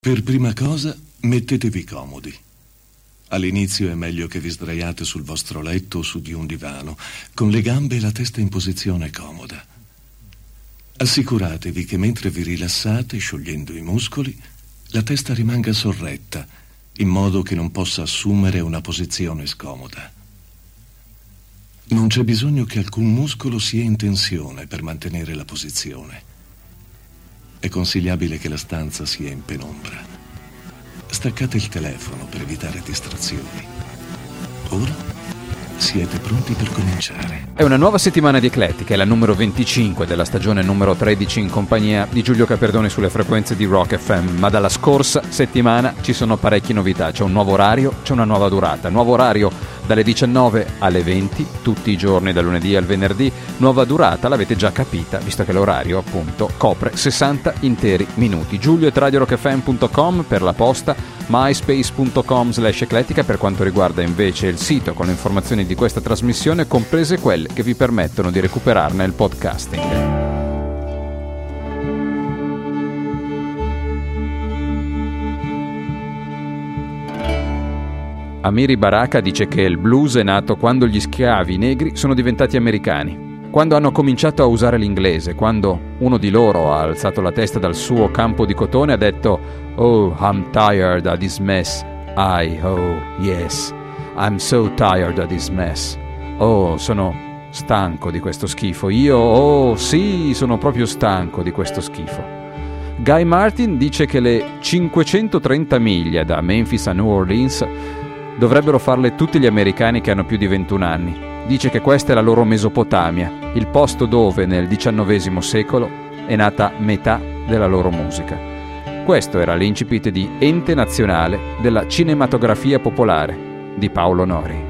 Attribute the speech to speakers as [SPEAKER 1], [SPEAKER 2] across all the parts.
[SPEAKER 1] Per prima cosa, mettetevi comodi. All'inizio è meglio che vi sdraiate sul vostro letto o su di un divano, con le gambe e la testa in posizione comoda. Assicuratevi che mentre vi rilassate, sciogliendo i muscoli, la testa rimanga sorretta, in modo che non possa assumere una posizione scomoda. Non c'è bisogno che alcun muscolo sia in tensione per mantenere la posizione. È consigliabile che la stanza sia in penombra. Staccate il telefono per evitare distrazioni. Ora siete pronti per cominciare.
[SPEAKER 2] È una nuova settimana di Eclettica, è la numero 25 della stagione numero 13 in compagnia di Giulio Caperdoni sulle frequenze di Rock FM, ma dalla scorsa settimana ci sono parecchie novità. C'è un nuovo orario, c'è una nuova durata. Nuovo orario dalle 19 alle 20, tutti i giorni dal lunedì al venerdì. Nuova durata, l'avete già capita, visto che l'orario appunto copre 60 interi minuti. giulio@rockfm.com per la posta, myspace.com/eclettica per quanto riguarda invece il sito con le informazioni di questa trasmissione, comprese quelle che vi permettono di recuperarne il podcasting. Amiri Baraka dice che il blues è nato quando gli schiavi negri sono diventati americani, quando hanno cominciato a usare l'inglese, quando uno di loro ha alzato la testa dal suo campo di cotone e ha detto "Oh, I'm tired of this mess. Oh, yes, I'm so tired of this mess. Oh, sono stanco di questo schifo. Oh, sì, sono proprio stanco di questo schifo." Guy Martin dice che le 530 miglia da Memphis a New Orleans dovrebbero farle tutti gli americani che hanno più di 21 anni. Dice che questa è la loro Mesopotamia, il posto dove nel XIX secolo è nata metà della loro musica. Questo era l'incipit di Ente Nazionale della Cinematografia Popolare di Paolo Nori.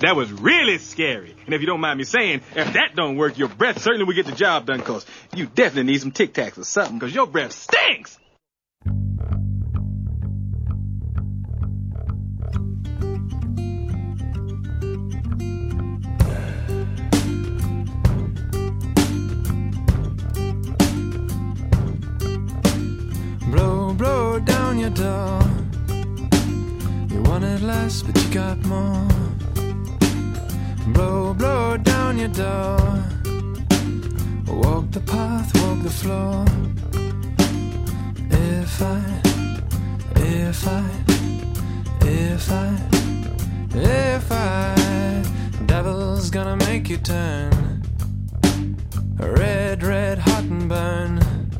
[SPEAKER 3] That was really scary. And if you don't mind me saying, if that don't work, your breath certainly will get the job done, cause you definitely need some Tic Tacs or something, cause your breath stinks!
[SPEAKER 4] Blow, blow down your door. You wanted less, but you got more. Blow, blow down your door. Walk the path, walk the floor. If I, devil's gonna make you turn red, red, hot and burn.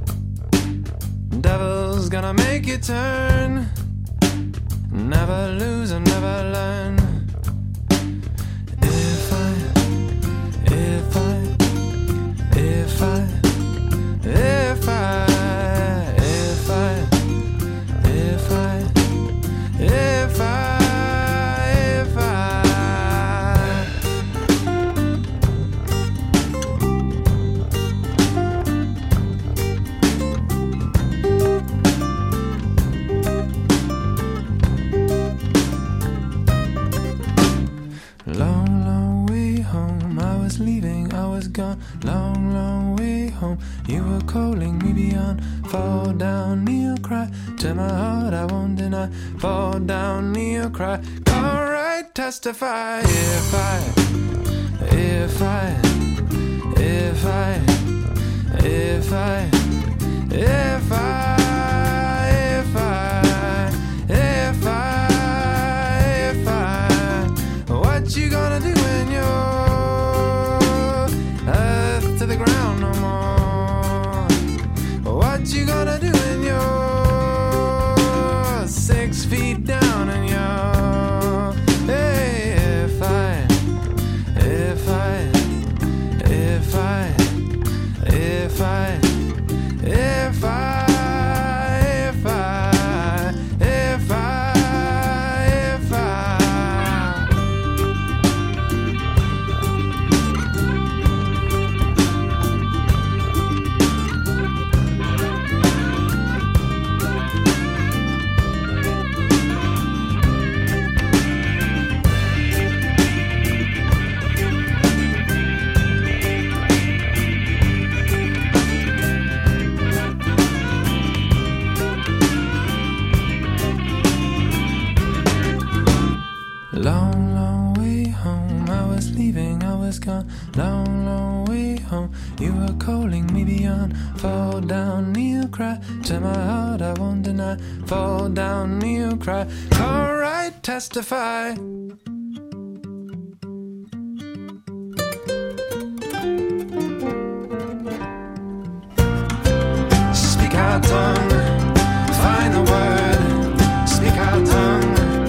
[SPEAKER 4] Devil's gonna make you turn. Never lose and never learn. If I Long, long way home, I was leaving, I was gone. Long, long way home, you were calling me beyond. Fall down, kneel, cry, to my heart I won't deny. Fall down, kneel, cry, alright, testify. If what you gonna do when you're earth to the ground no more? What you gonna do when you're 6 feet down and you're if I Long, long way home, I was leaving, I was gone. Long, long way home, you were calling me beyond. Fall down, kneel, cry, to my heart I won't deny. Fall down, kneel, cry, alright, testify. Speak out tongue, find the word. Speak out tongue.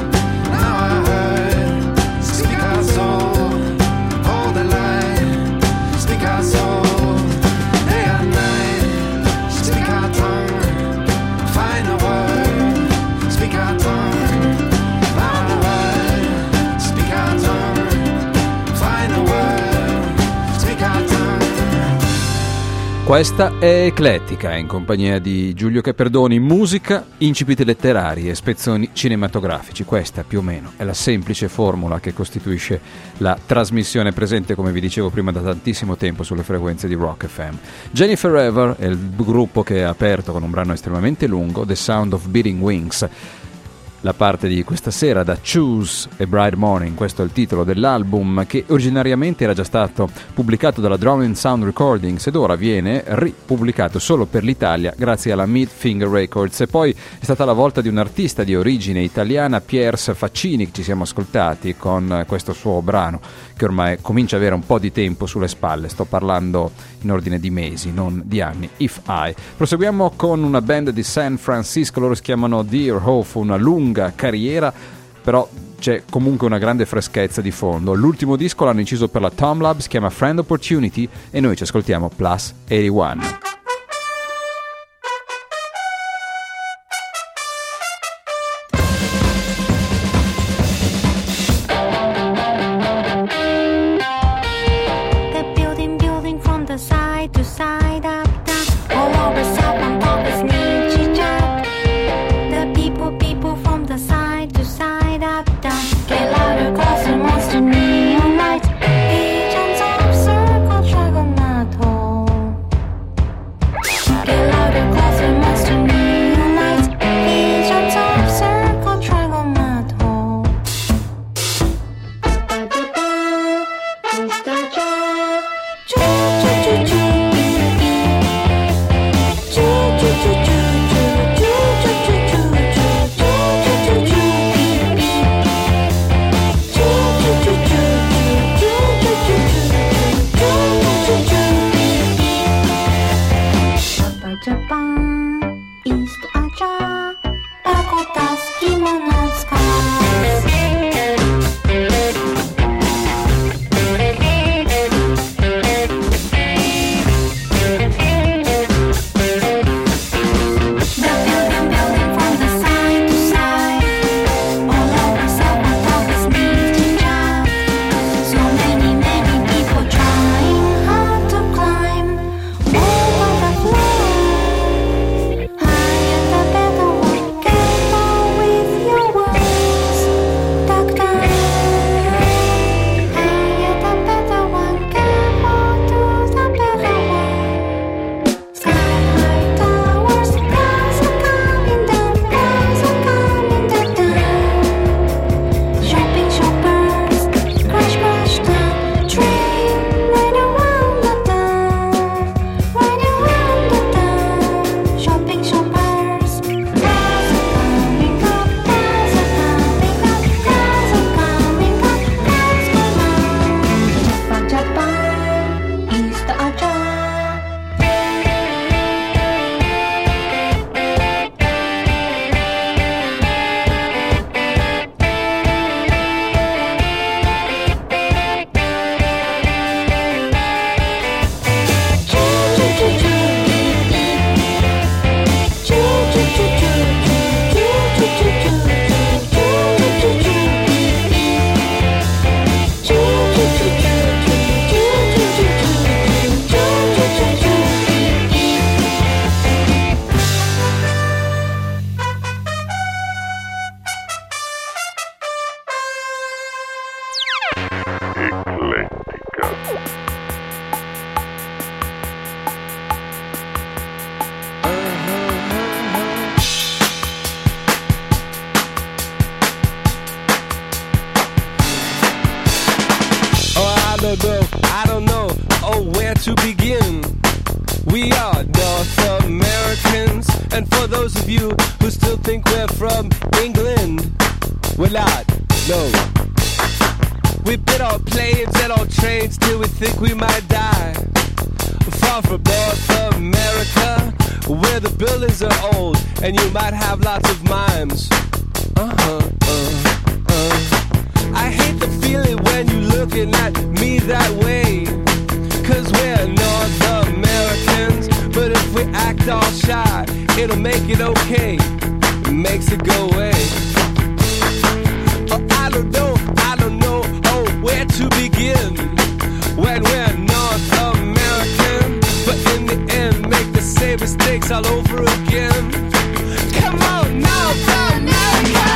[SPEAKER 2] Questa è Eclettica, in compagnia di Giulio Caperdoni, musica, incipiti letterari e spezzoni cinematografici. Questa più o meno è la semplice formula che costituisce la trasmissione presente, come vi dicevo prima, da tantissimo tempo sulle frequenze di Rock FM. Jennifer Ever è il gruppo che ha aperto con un brano estremamente lungo, The Sound of Beating Wings. La parte di questa sera da Choose e Bright Morning, questo è il titolo dell'album che originariamente era già stato pubblicato dalla Drowning Sound Recordings ed ora viene ripubblicato solo per l'Italia grazie alla Midfinger Records. E poi è stata la volta di un artista di origine italiana, Piers Faccini, che ci siamo ascoltati con questo suo brano che ormai comincia a avere un po' di tempo sulle spalle. Sto parlando in ordine di mesi, non di anni. If I. Proseguiamo con una band di San Francisco, loro si chiamano Dear Hope, una lunga carriera, però c'è comunque una grande freschezza di fondo. L'ultimo disco l'hanno inciso per la Tom Lab, si chiama Friend Opportunity e noi ci ascoltiamo Plus 81.
[SPEAKER 5] to begin? We are North Americans, and for those of you who still think we're from England, we're not, no. We've been on planes and on trains till we think we might die. Far from North America, where the buildings are old and you might have lots of mimes. I hate the feeling when you're looking at me that way, 'cause we're North Americans, but if we act all shy, it'll make it okay, it makes it go away. Oh, I don't know, oh, where to begin, when we're North American, but in the end make the same mistakes all over again. Come on, North America!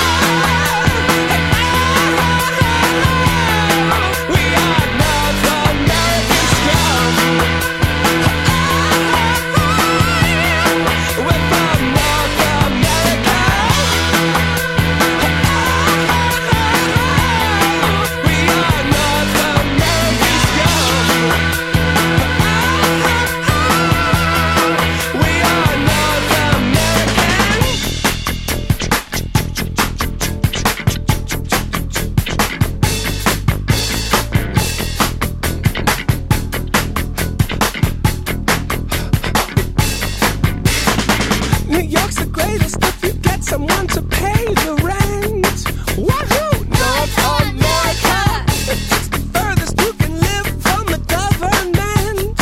[SPEAKER 5] Someone to pay the rent. Wahoo! North America! It's the furthest you can live from the government.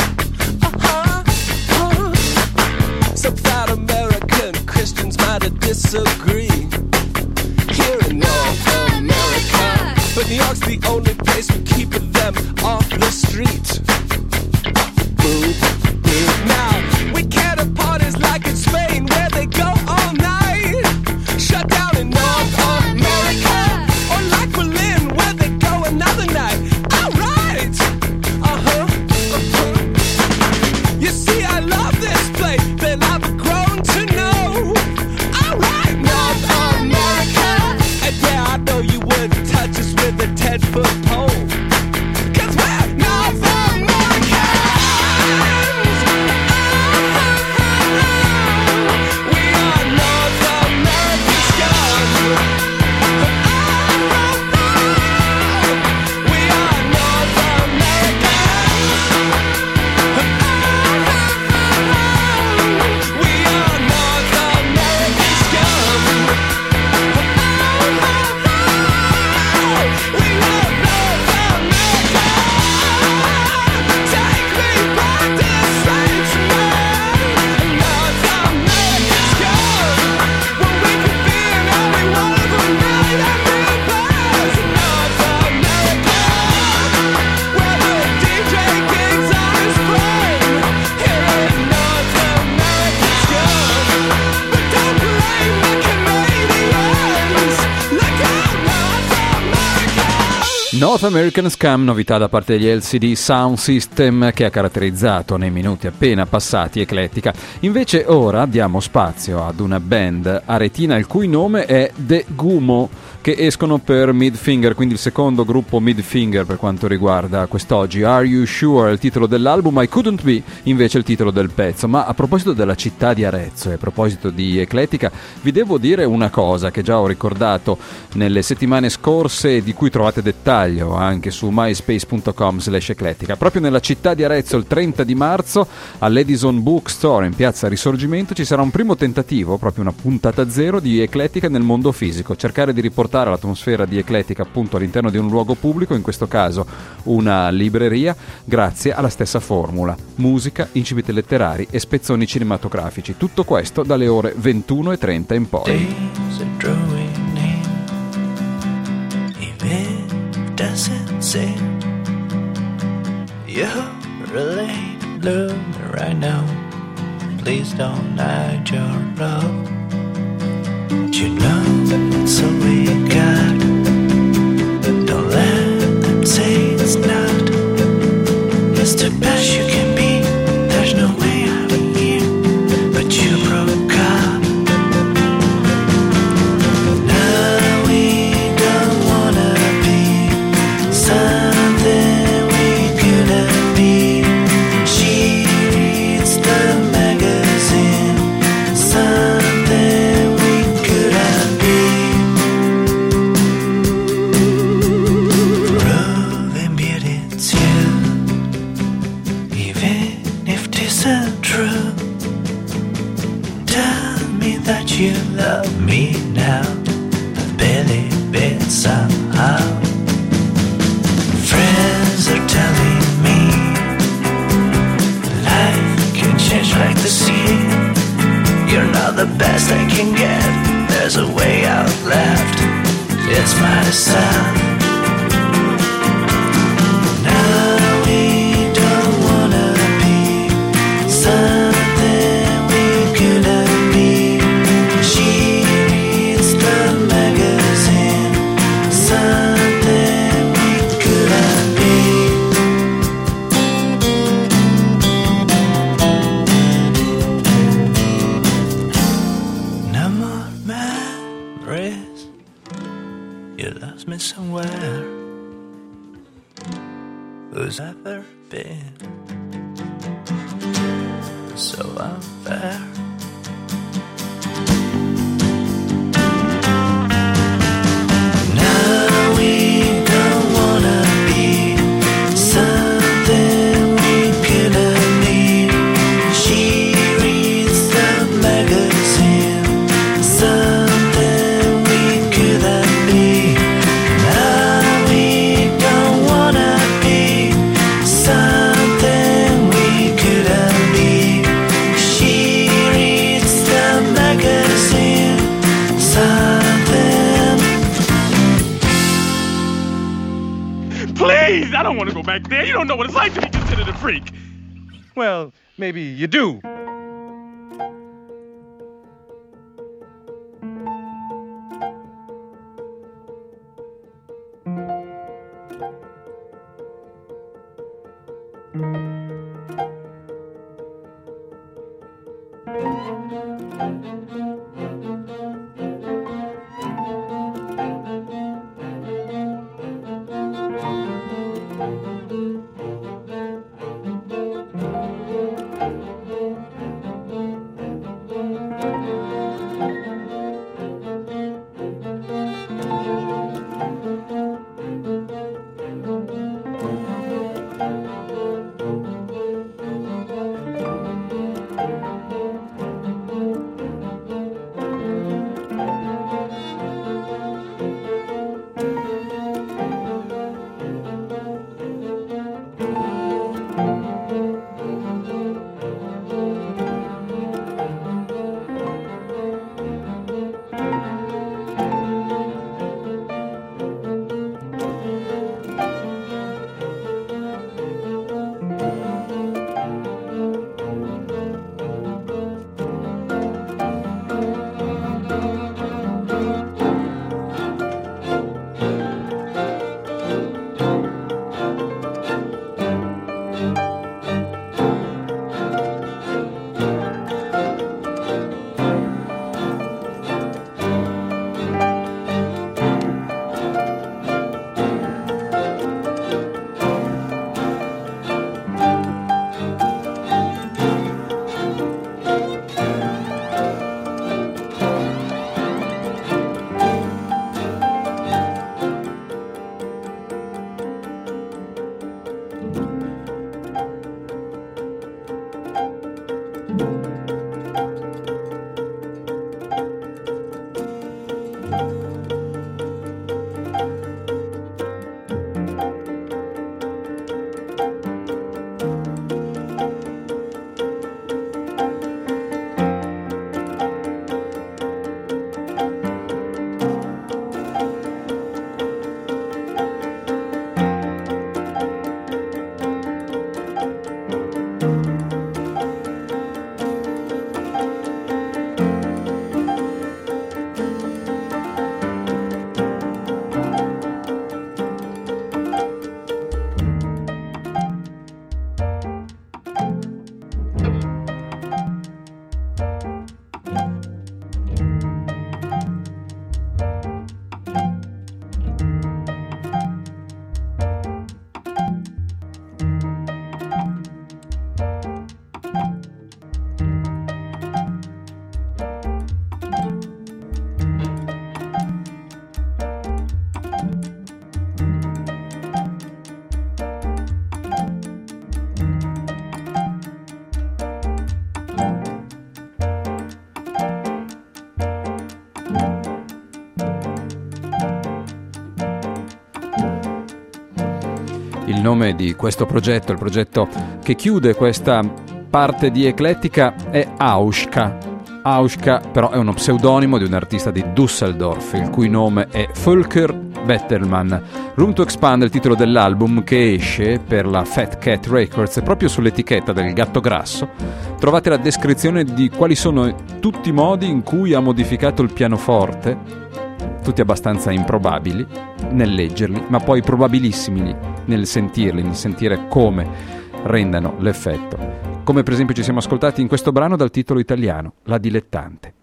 [SPEAKER 5] Some South American Christians might disagree here in North America, but New York's the only place we're keeping them off the street. Now, we can't have parties like in Spain where they go all night. Shut down in North America, or like Berlin where they go another night. Alright! You see, I love this place that I've grown to know. Alright, North America, and yeah, I know you wouldn't touch us with a 10-foot pole, 'cause we're North America. We are North American scum. We are North Americans. We are North American scum. We love North America. Take me back to the States, man. North American scum. Where we could be in every one of them night and bars. North America. Where the DJ gigs on his phone. Here in North American scum. But don't blame the Canadians. Look out, North America.
[SPEAKER 2] North American Scum, novità da parte degli LCD Sound System, che ha caratterizzato nei minuti appena passati Eclettica. Invece ora diamo spazio ad una band aretina il cui nome è The Gumo, che escono per Midfinger, quindi il secondo gruppo Midfinger per quanto riguarda quest'oggi. Are You Sure è il titolo dell'album, I Couldn't Be invece il titolo del pezzo. Ma a proposito della città di Arezzo e a proposito di Eclettica, vi devo dire una cosa che già ho ricordato nelle settimane scorse e di cui trovate dettaglio anche su myspace.com/eclettica. Proprio nella città di Arezzo il 30 di marzo all'Edison Bookstore in piazza Risorgimento ci sarà un primo tentativo, proprio una puntata zero di Eclettica nel mondo fisico, cercare di riportare l'atmosfera di Eclettica appunto all'interno di un luogo pubblico, in questo caso una libreria, grazie alla stessa formula: musica, incipit letterari e spezzoni cinematografici. Tutto questo dalle ore 21:30 in poi.
[SPEAKER 6] Days are drawing near, even doesn't seem you're a late bloomer right now. Please don't hide your love. You know it's all we got. Don't let them say it's not. It's the best you can be. There's no way I'm here, but you broke up. Now we don't wanna be something we couldn't be. is it true? Tell me that you love me now. I've barely been somehow. Friends are telling me life can change like the sea. You're not the best I can get. There's a way out left. It's my sound. Now we don't wanna be something we couldn't be. She reads the magazine, something we couldn't be. No more memories. You lost me somewhere. Who's ever been so unfair? Now we don't wanna be something we couldn't be. She reads the magazine, something we couldn't be. Now we don't wanna be something we couldn't be. She reads the magazine, something.
[SPEAKER 3] Please! I don't want to go back there. You don't know what it's like to be considered a freak. Well, maybe you do.
[SPEAKER 2] Il nome di questo progetto, il progetto che chiude questa parte di Eclettica, è Auschka. Auschka però è uno pseudonimo di un artista di Düsseldorf, il cui nome è Volker Bettelmann. Room to Expand è il titolo dell'album che esce per la Fat Cat Records, e proprio sull'etichetta del Gatto Grasso trovate la descrizione di quali sono tutti i modi in cui ha modificato il pianoforte, tutti abbastanza improbabili nel leggerli, ma poi probabilissimi nel sentirli, nel sentire come rendano l'effetto. Come per esempio ci siamo ascoltati in questo brano dal titolo italiano, La Dilettante.